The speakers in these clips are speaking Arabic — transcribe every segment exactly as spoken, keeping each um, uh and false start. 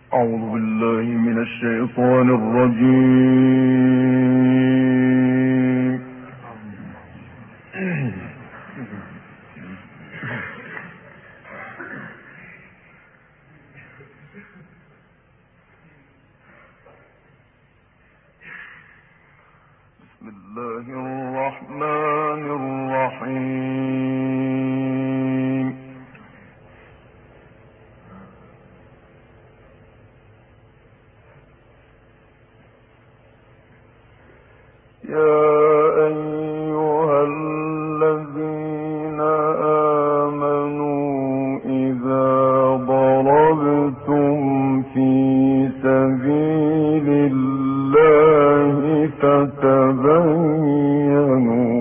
أعوذ بالله من الشيطان الرجيم. بسم الله الرحمن الرحيم. يا أيها الذين آمنوا إذا ضربتم في سبيل الله فتبينوا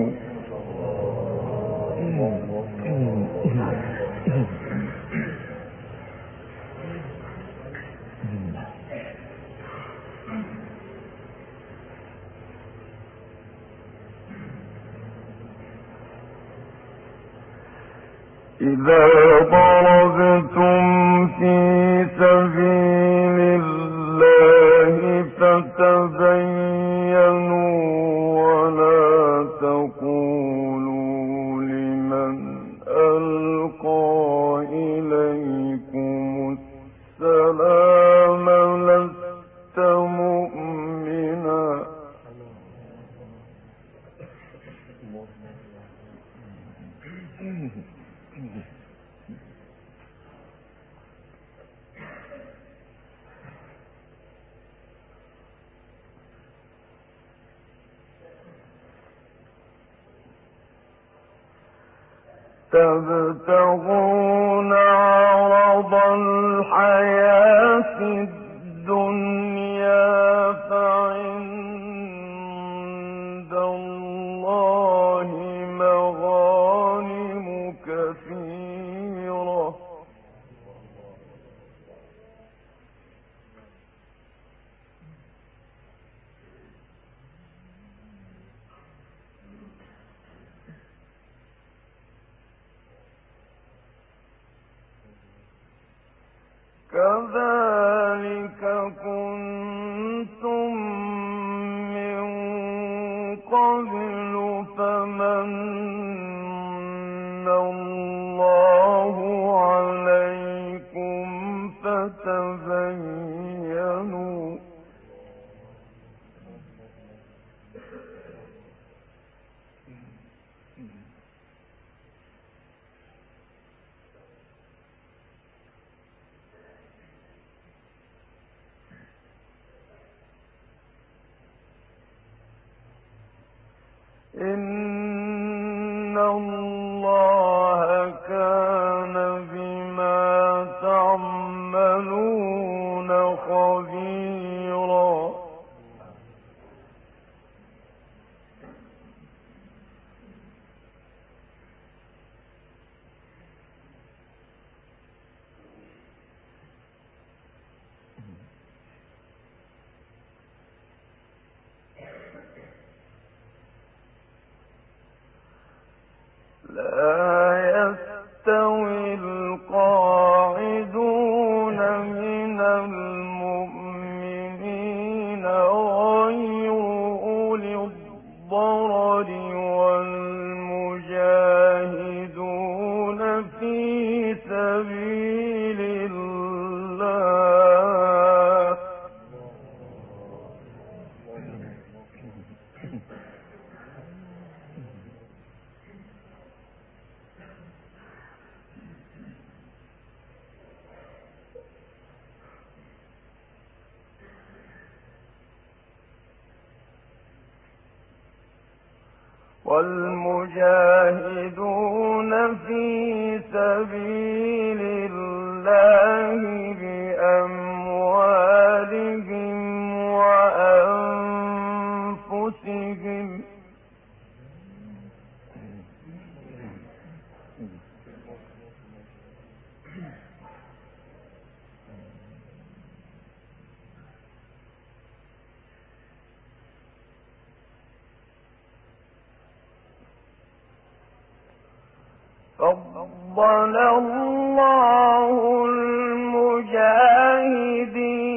إذا ضربتم في سبيل الله فتبينوا ولا تقولوا لمن ألقى إليكم السلام لست مؤمنا تبتغون عرض الحياة الدنيا فعند الله مغانم كثيرة كذلك كنتم من قبل فمن الله عليكم فتبينوا إن الله كان بما تعملون خبيرا لا يستوي القاعدون من المؤمنين غير أولي الضرر والمجاهدون في سبيل الله والمجاهدون في سبيل الله بأموالهم وأنفسهم فضل الله المجاهدين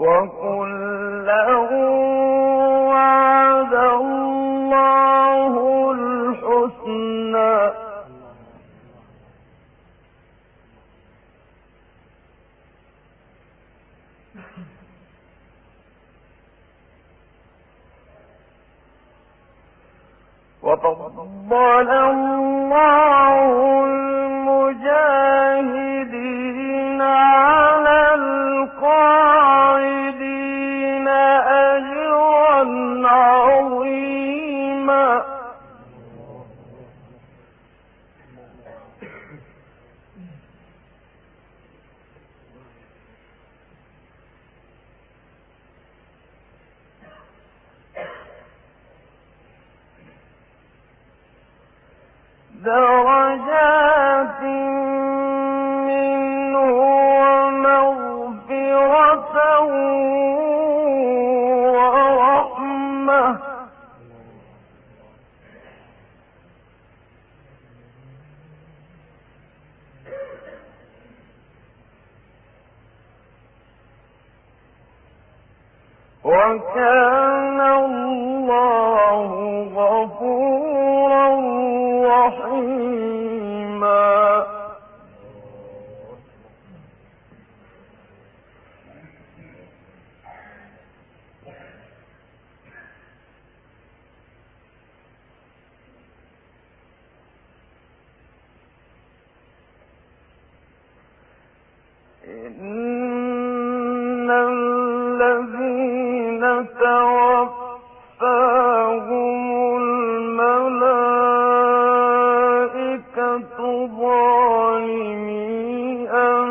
وكلا وعد الله الحسنى وفضل الله المجاهدين على القاعدين أجرا عظيما درجات منه ومغفرة ورحمة وكان الله غفورا رحيما إن الذين توفاهم الملائكة ظالمي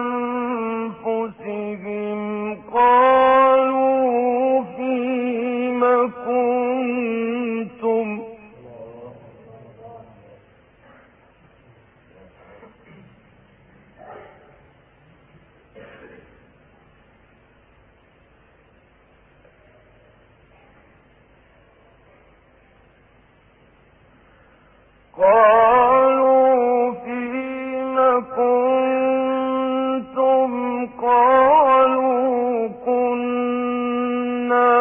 أنفسهم قالوا فيم كنتم قالوا فيم كنتم قالوا كنا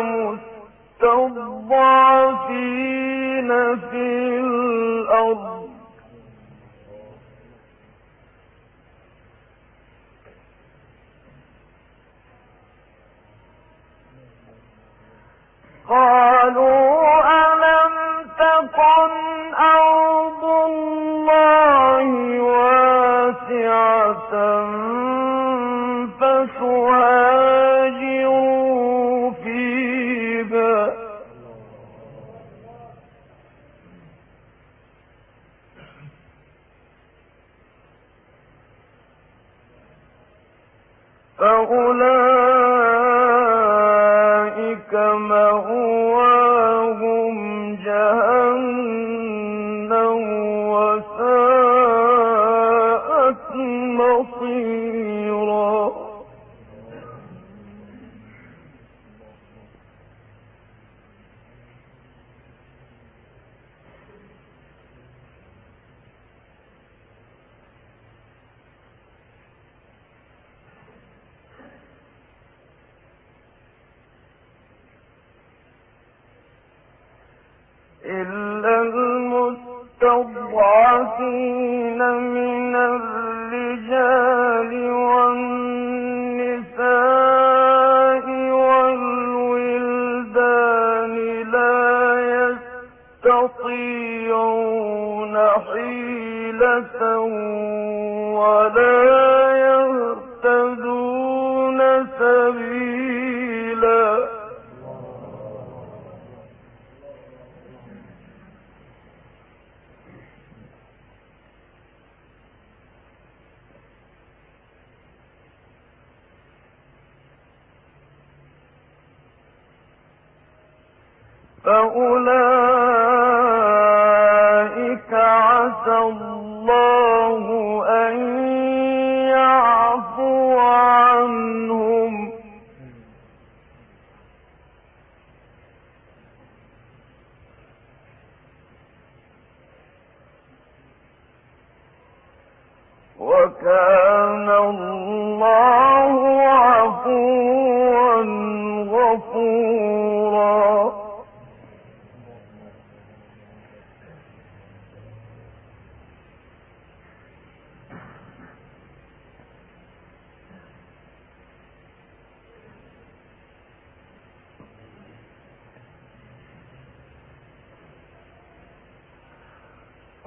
مستضعفين في الأرض قالوا ألم تكن أرض الله واسعة فتهاجروا فيها فأولئك مأواهم جهنم وساءت مصيرا إلا المستضعفين من الرجال والنساء والولدان لا يستطيعون حيلة ولا يهتدون سبيلا فأولئك عسى الله أن يعفو عنهم وكان الله عفوا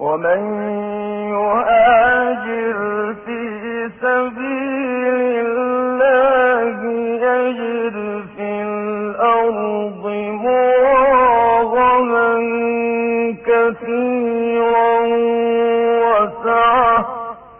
ومن يهاجر في سبيل الله يجد في الأرض مراغما كثيرا وسعة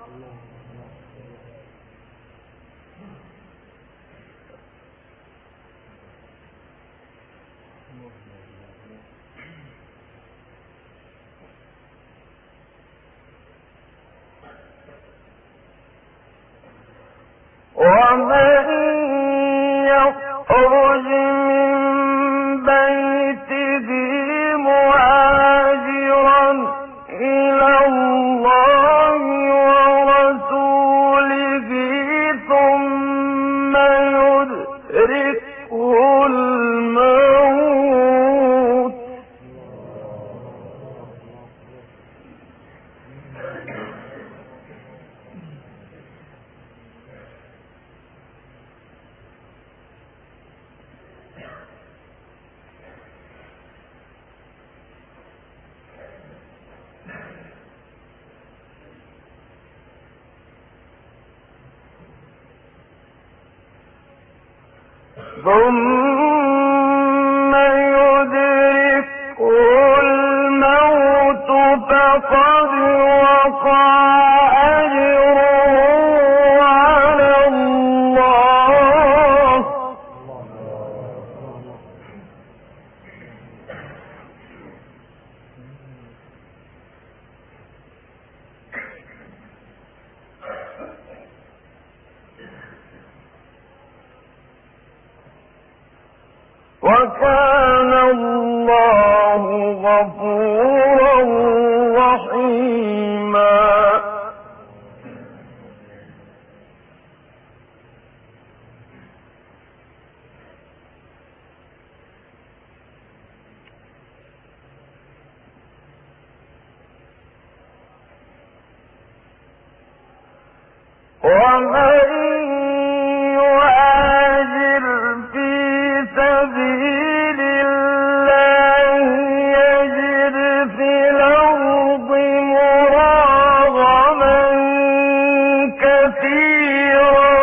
ومن يخرج من بيته مهاجرا إلى الله ورسوله ثم يدركه الموت ثم يدركه الموت فقد وقع أجره على الله وكان الله غفورا رحيما ومن يهاجر في سبيل الله يجد في الأرض مراغما كثيرا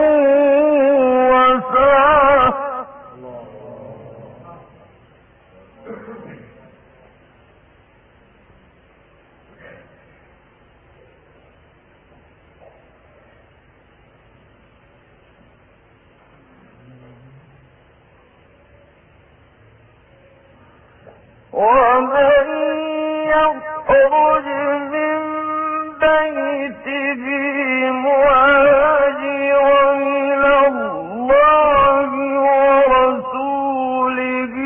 وسعة ومن يخرج من بيته مهاجرا إلى الله ورسوله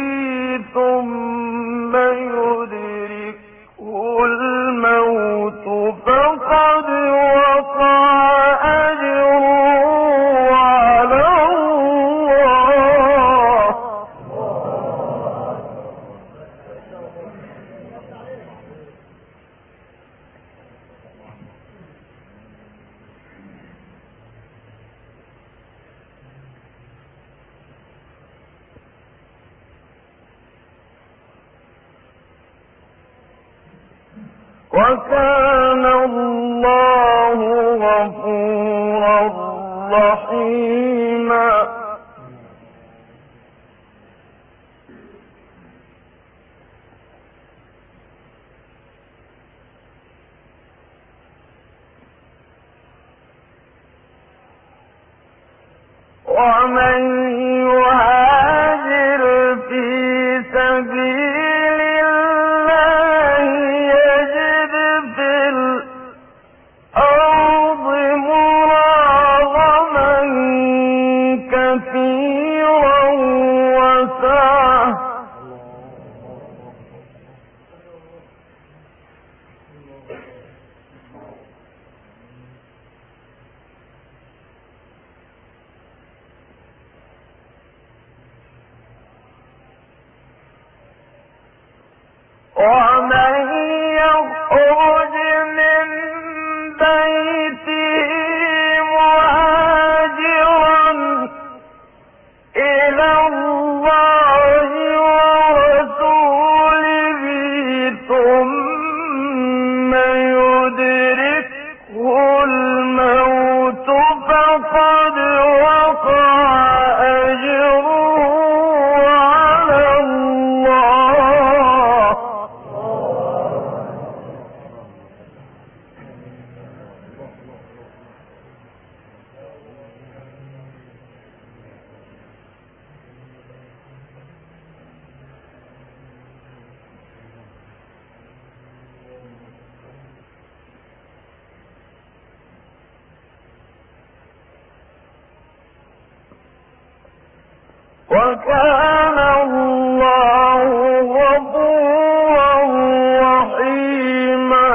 ثم يدركه الموت فقد وقع أجره على الله وكان الله غفورا رحيما ومن يهاجر في سبيل الله يجد في الأرض مراغما كثيرا وسعة ومن يخرج من بيته مهاجرا إلى الله ورسوله ثم فقد وقع أجره على الله. وكان الله غفورا رحيما.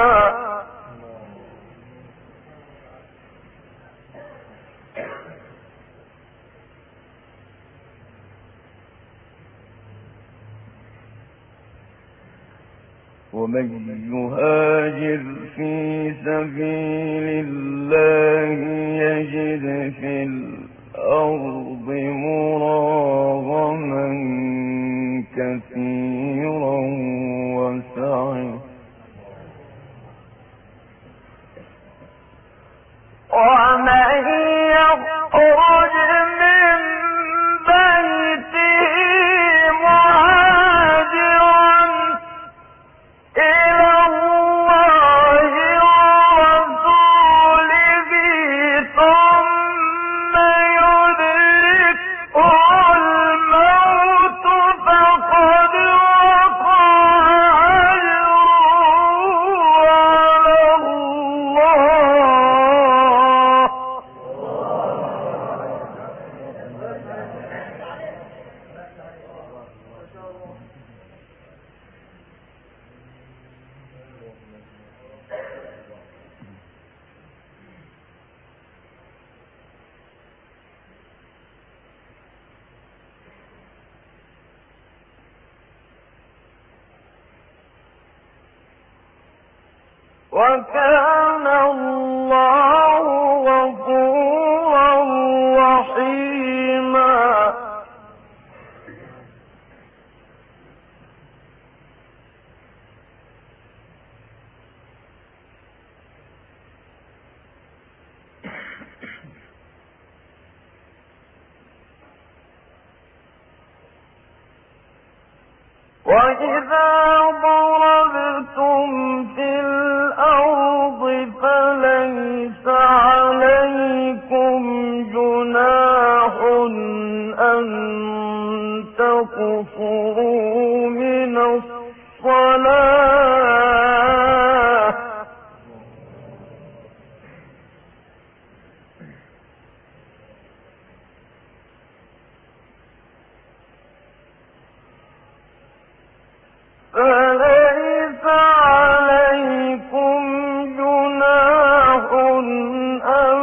ومن يهاجر في سبيل الله يجد في الأرض مراغما كثيرا وسعة ومن يخرج من بيته مهاجرا إلى الله ورسوله ثم يدركه الموت فقد وقع أجره على الله. وكان الله غفورا رحيما. وإذا ضربتم في الأرض فليس عليكم جناح أن تقصروا من الصلاة فليس عليكم جناح أن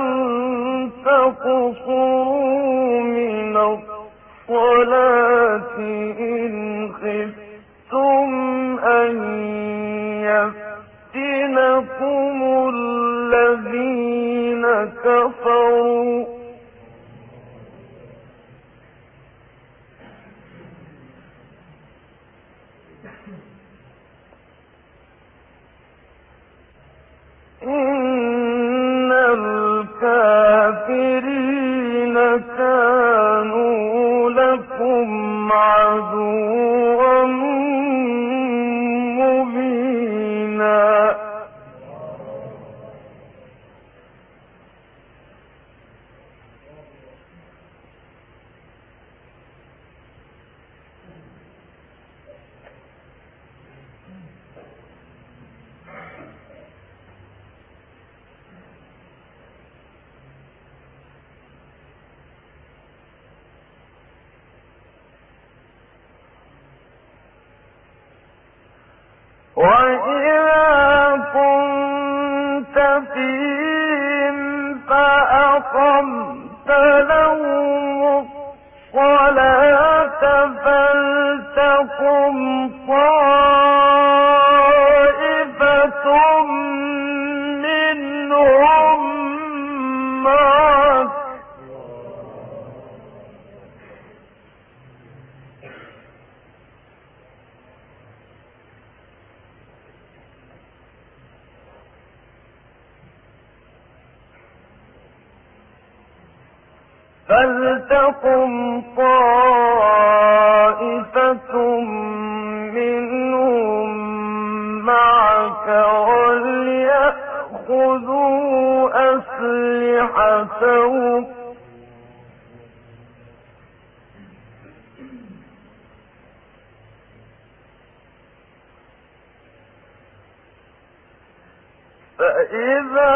تقصروا من الصلاة إن خفتم أن يفتنكم الذين كفروا إن الكافرين كانوا لكم عدوا مبينا. وإذا كنت فيهم فأقمت لهم الصلاة فلتقم طائفة منهم معك فلتقم طائفة منهم معك وليأخذوا أسلحتهم فإذا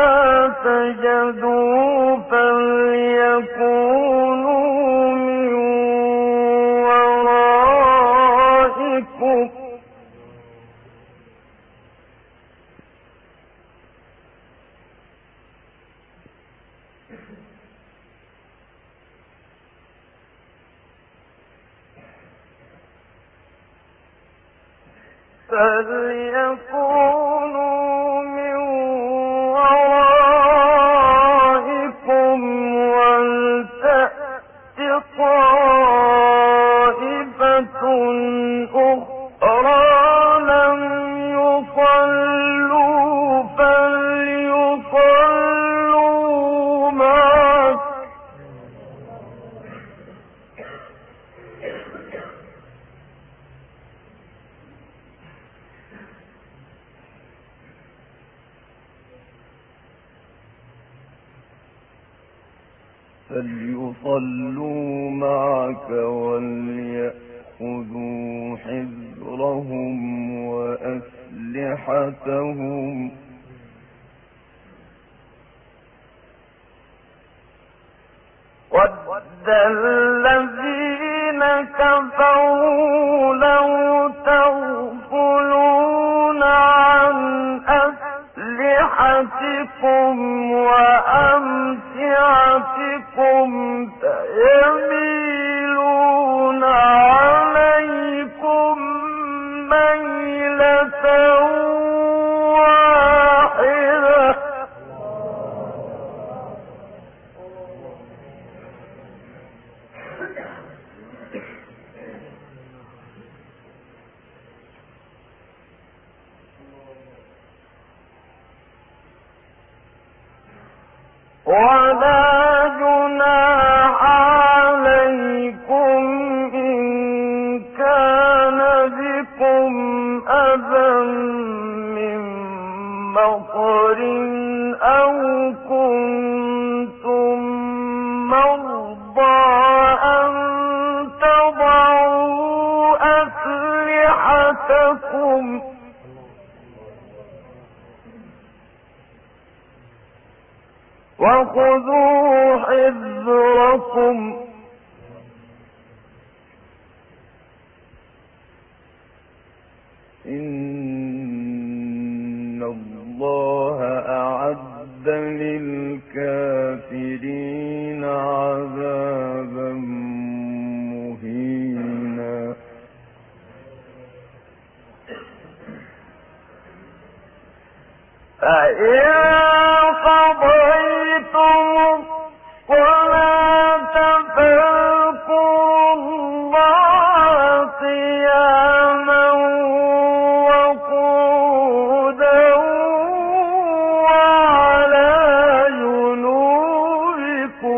سجدوا فليكونوا من ورائكم فليكونوا من ورائكم ولتأت طائفة أخرى لم يصلوا فليصلوا معك فليصلوا معك وليأخذوا حذرهم وأسلحتهم وَدَّ الَّذِينَ كَفَرُوا لَوْ تَغْفُلُونَ عَنْ أَسْلِحَتِكُمْ وَأَمْتِعَتِكُمْ فَيَمِيلُونَ عَلَيْكُمْ مَيْلَةً وَاحِدَةً وَلَا جُنَاحَ عَلَيْكُمْ إِن كَانَ بِكُمْ أَذًى مِّن مَّطَرٍ أَوْ كُنتُم مَّرْضَىٰ أَن تَضَعُوا أَسْلِحَتَكُمْ وَخُذُوا حِذْرَكُمْ إِنَّ اللَّهَ أَعَدَّ لِلْكَافِرِينَ عَذَابًا مُّهِينًا فَإِن قَضَيْتُمُ الصَّلَاةَ فاذكروا اللَّهَ قِيَامًا وَقُعُودًا وَعَلَىٰ جُنُوبِكُمْ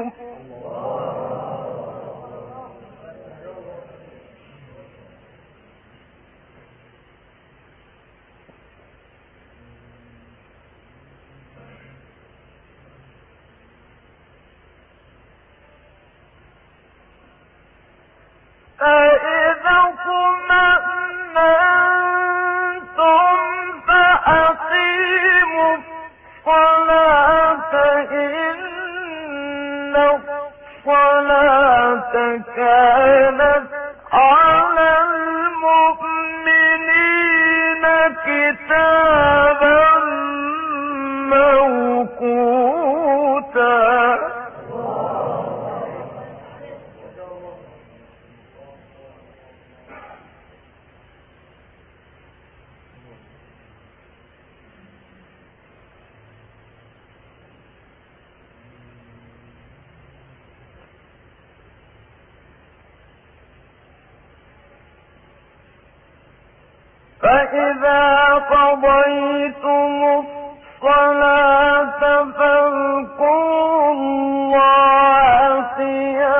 فَإِذَا اطْمَأْنَنتُمْ فَأَقِيمُوا الصَّلَاةَ إِنَّ الصَّلَاةَ كَانَتْ عَلَى الْمُؤْمِنِينَ كِتَابًا مَّوْقُوتًا فَإِذَا قَضَيْتُمُ الصَّلَاةَ فاذكروا اللَّهَ قِيَامًا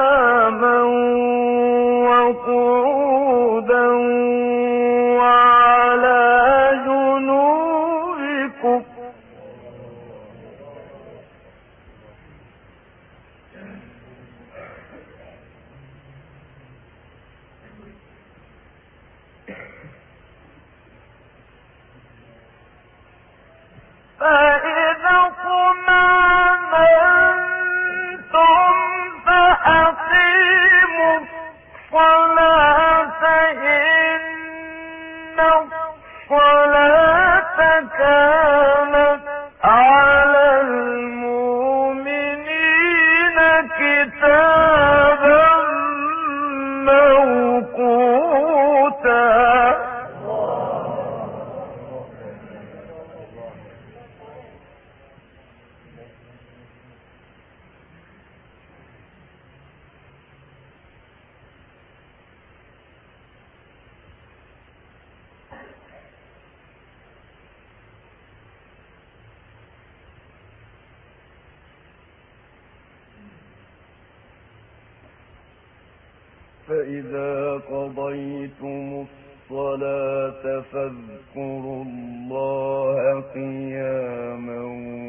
فإذا قضيتم الصلاة فاذكروا الله قياما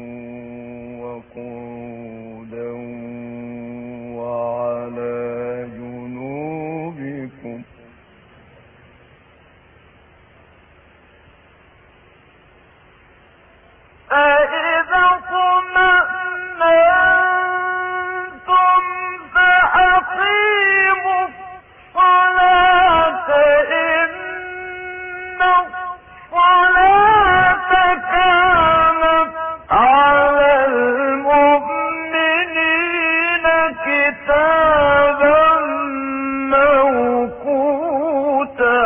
وقعودا وعلى جنوبكم فإذا اطمأننتم فأقيموا الصلاة إن الصلاة كانت على المؤمنين كتابا موقوتا.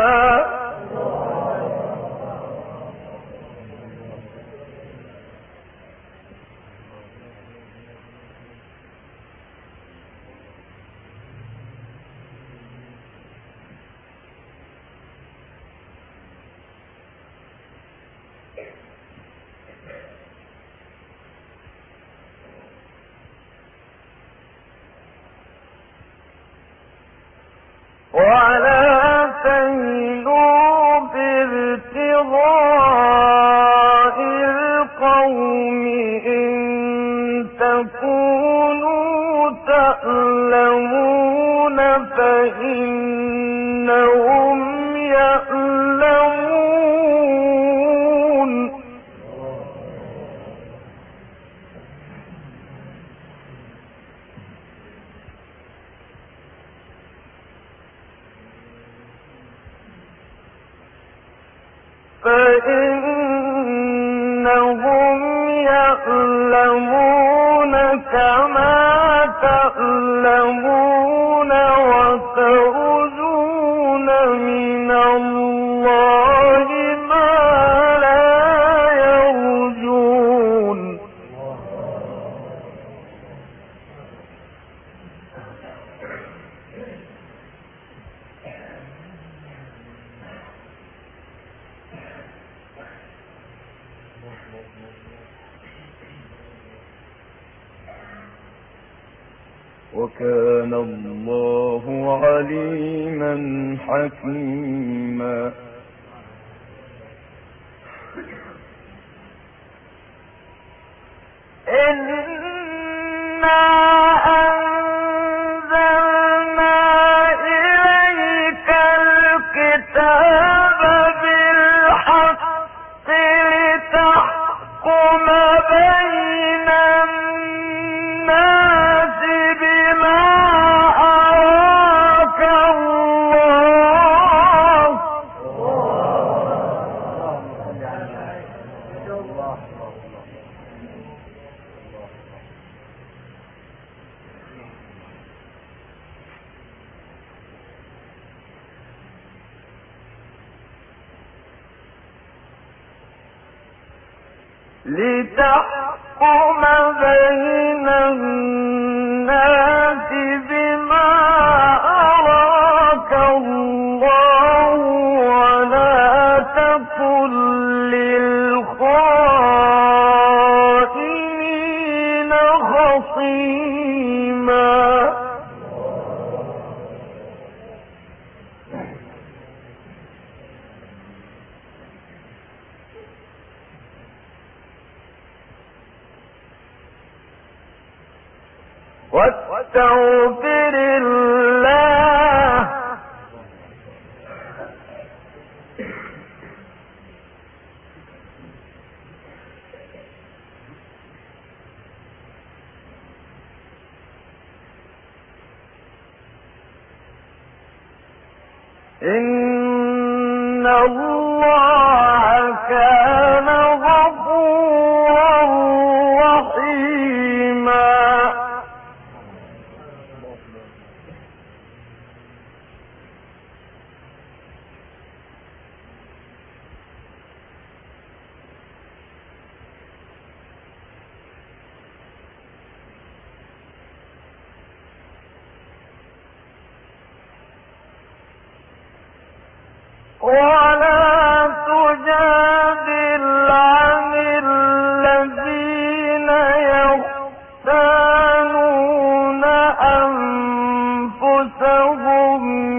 ولا تهنوا بابتغاء القوم إن تكونوا تألمون فإنهم يألمون. فإنهم يألمون كما تألمون وترجون من الله ما لا يرجون. وكان الله عليما حكيما. إنا أنزلنا إليك الكتاب بالحق لتحكم بين الناس بما أراك الله. لتحكم بين الناس بما أراك الله ولا تكن للخائنين خصيما. واستغفر الله إن الله كان غفورا رحيما. ولا تجادل عن الذين يختانون أنفسهم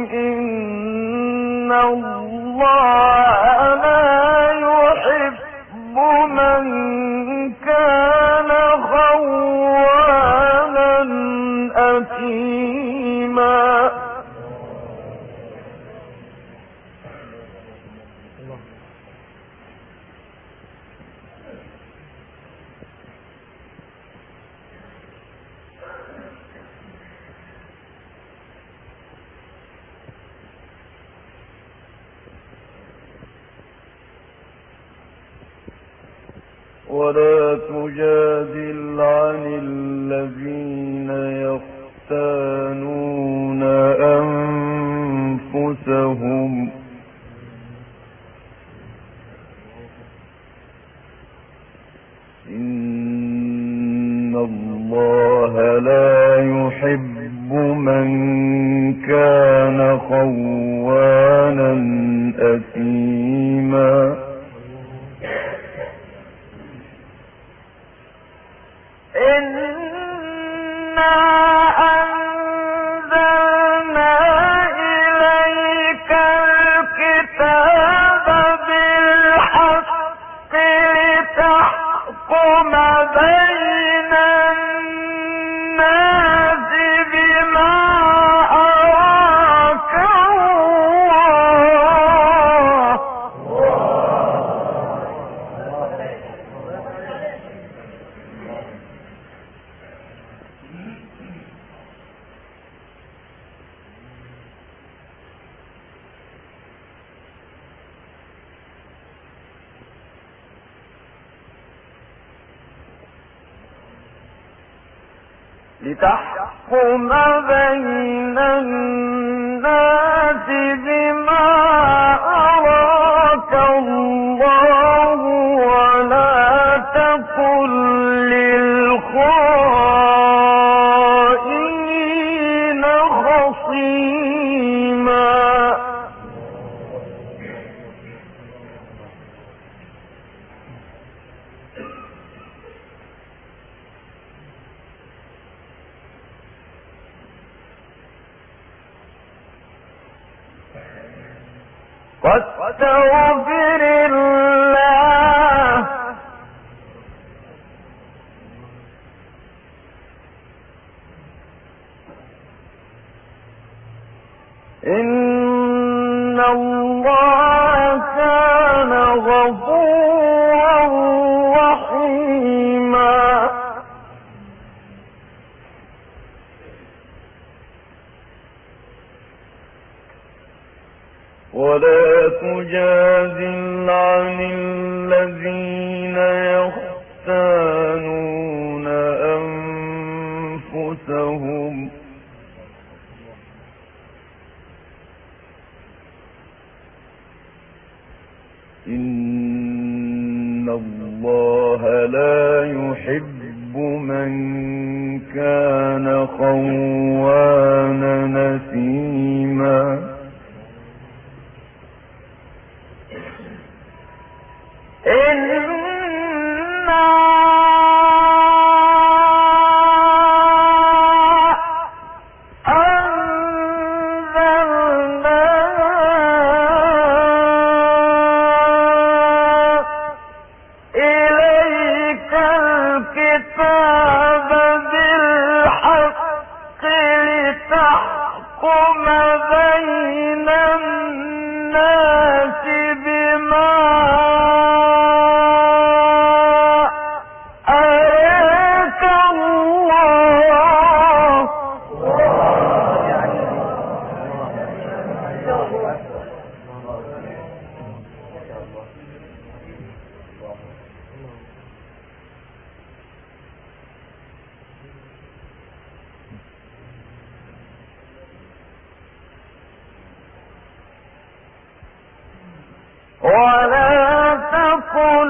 ولا تجادل عن الذين يختانون أنفسهم إن الله لا يحب من كان خوانا أثيما إنا أنزلنا إليك الكتاب بالحق لتحكم بين الناس بما أراك الله لتحكم بين الناس بما أراك الله ولا تكن للخائنين خصيما واستغفر الله إن الله كان غفورا رحيما ولا تجادل عن الذين يختانون أنفسهم إن الله لا يحب من كان خوانا نثيما إنا أنزلنا إليك الكتاب بالحق لتحكم بين الناس بما ولا تكن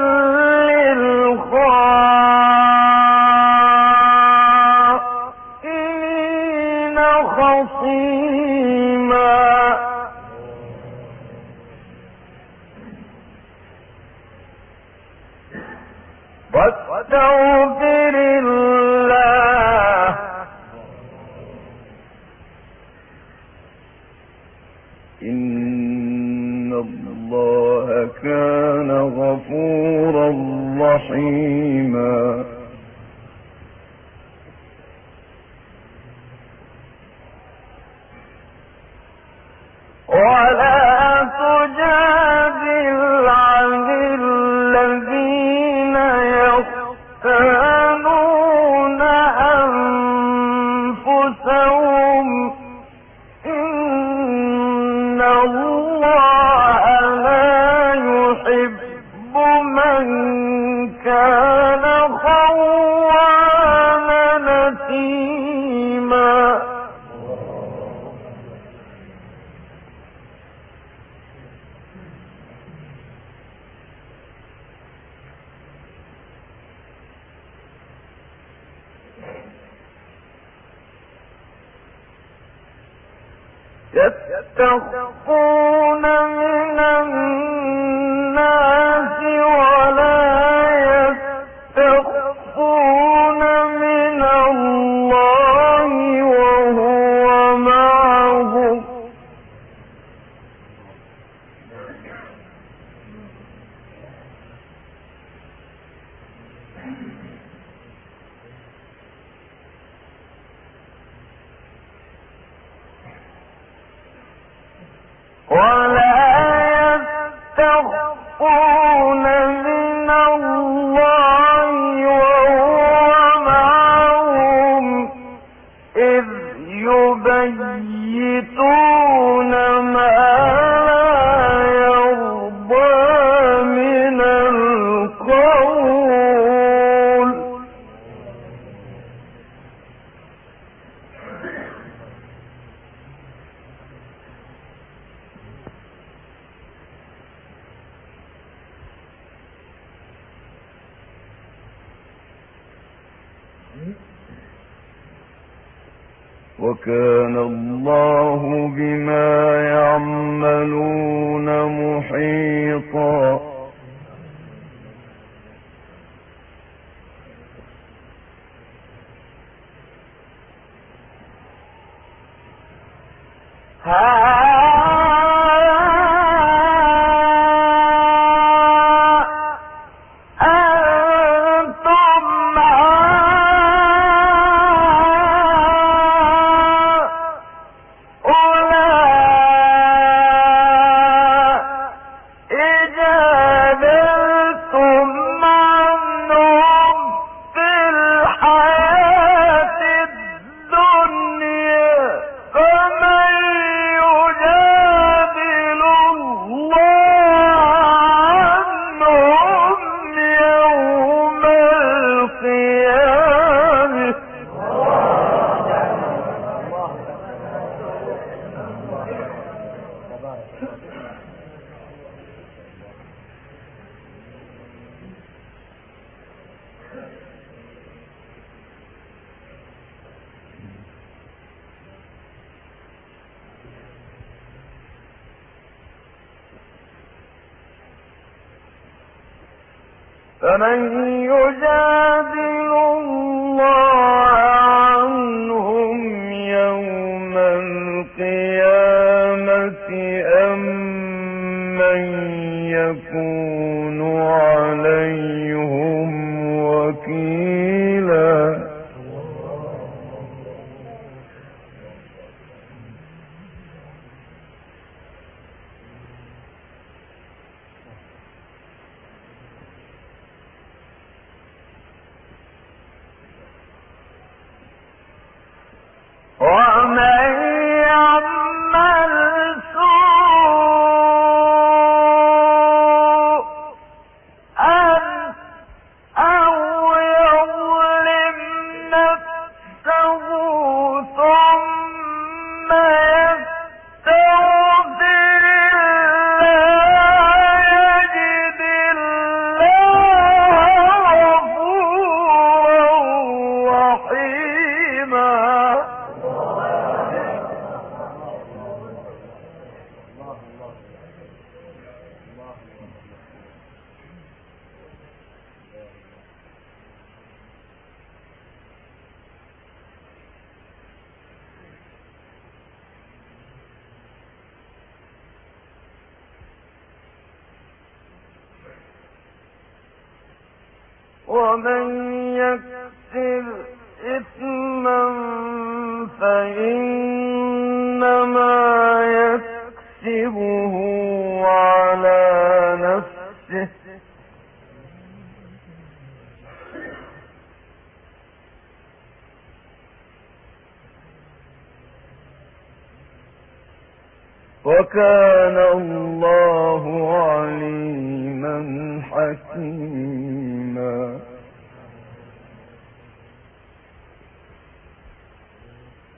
للخائنين خصيما واستغفر الله إن الله كان غفورا رحيما ولا تجادل عن الذين يختانون أنفسهم إن الله لا يحب من كان يستخفون من الناس ولا يستخفون من الله وهو معهم ولا يستخفون من الله وهو معهم إذ يبيتون ما لا يرضى من القول وكان الله بما يعملون محيطا. فمن يجادل الله عنهم يوم القيامة أم من يكون عليهم وكيلا. ومن يعمل سوءا أو يظلم نفسه ثم يستغفر الله يجد الله غفورا رحيما. ومن يكسب إثما فإنما يكسبه على نفسه وكان الله عليما حكيما.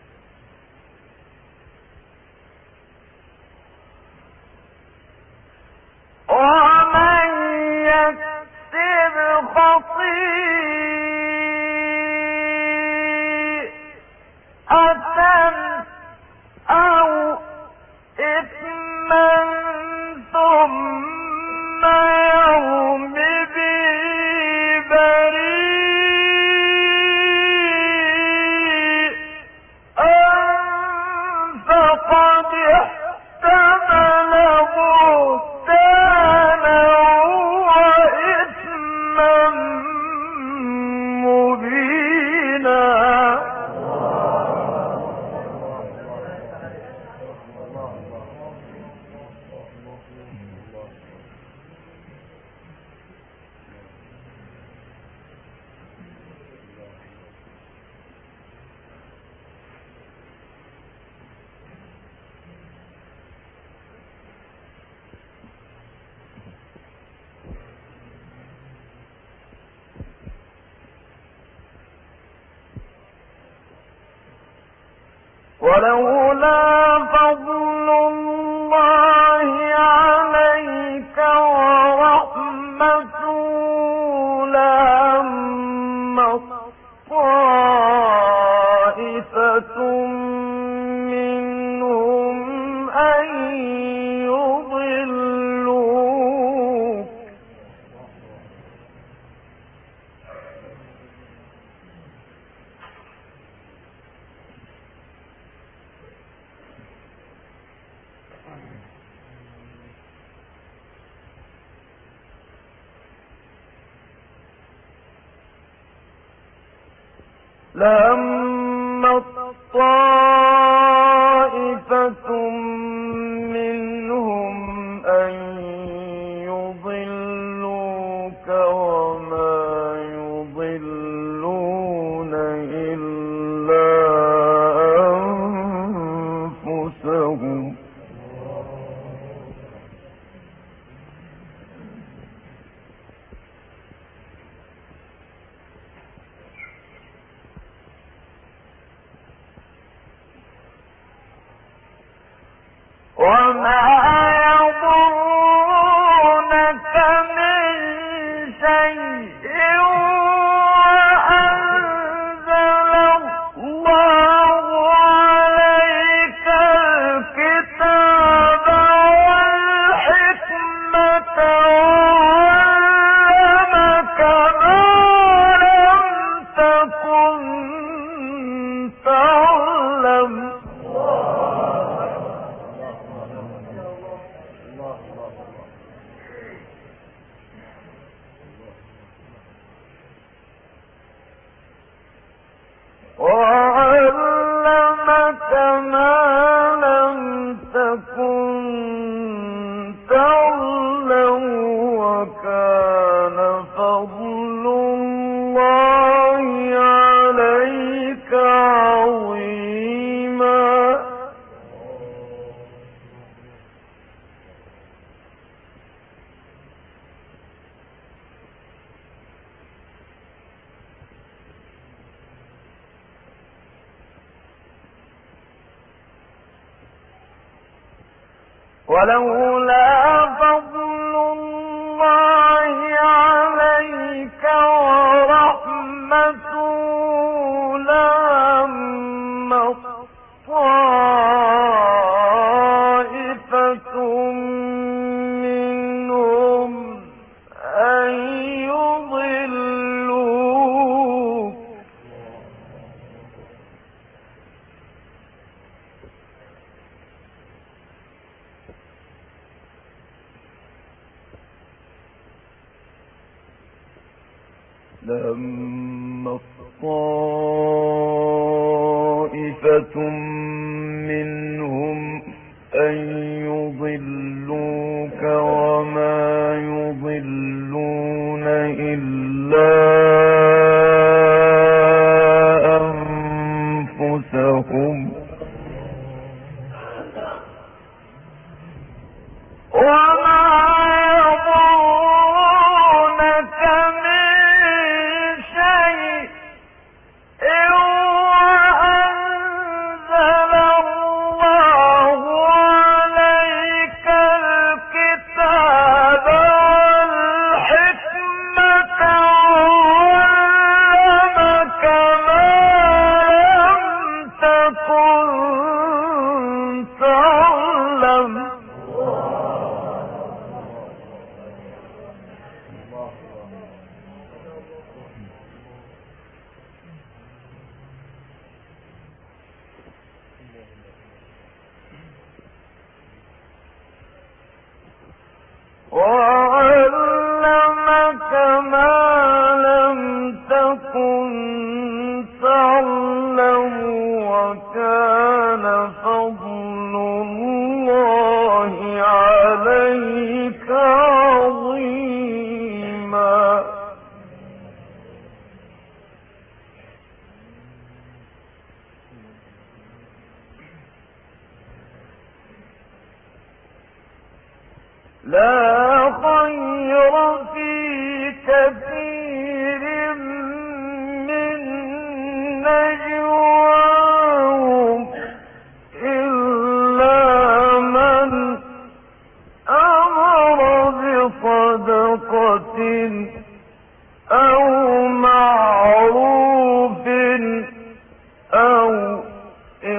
ولولا فضل الله عليك ورحمته لهم طائفة منهم أن يضلوك لهم طائفة منهم أن يضلوك وما يضلون إلا أنفسهم وما يضرونك من شيء وأنزل الله عليك الكتاب والحكمة وعلمك ما لم تكن تعلم وعلمك ما لم تكن تعلم وكان فضل الله عليك عظيما ولولا فضل الله عليك ورحمته لهم طائفة منهم أن يضلوك لهم طائفة منهم أن يضلوك وما يضلون إلا أنفسهم وما يضرونك من شيء وأنزل الله عليك الكتاب والحكمة وعلمك ما لم تكن تعلم وعلمك ما لم تكن تعلم وكان فضل الله عليك عظيما لا خير في كثير من نجواهم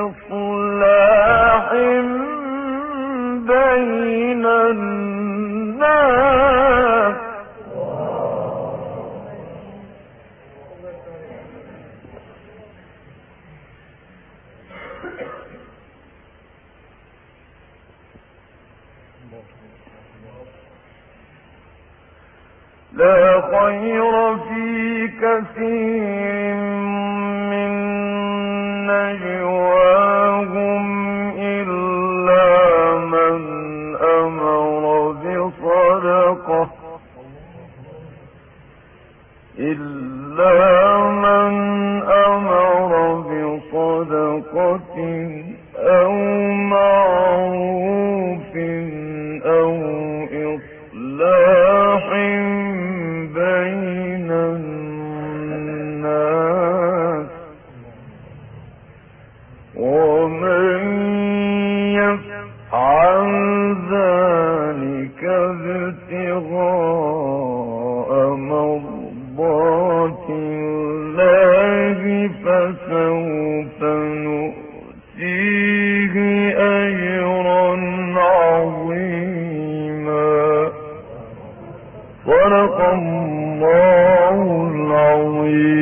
إصلاح بين الناس. لا خير في كثير من نجواهم إلا من أمر بصدقة إلا من أمر بصدقة أو معروف أو إصلاح بين الناس. ومن يفعل ذلك ابتغاء مرضات الله فسوف نؤتيه أجرا عظيما. صدق الله العظيم.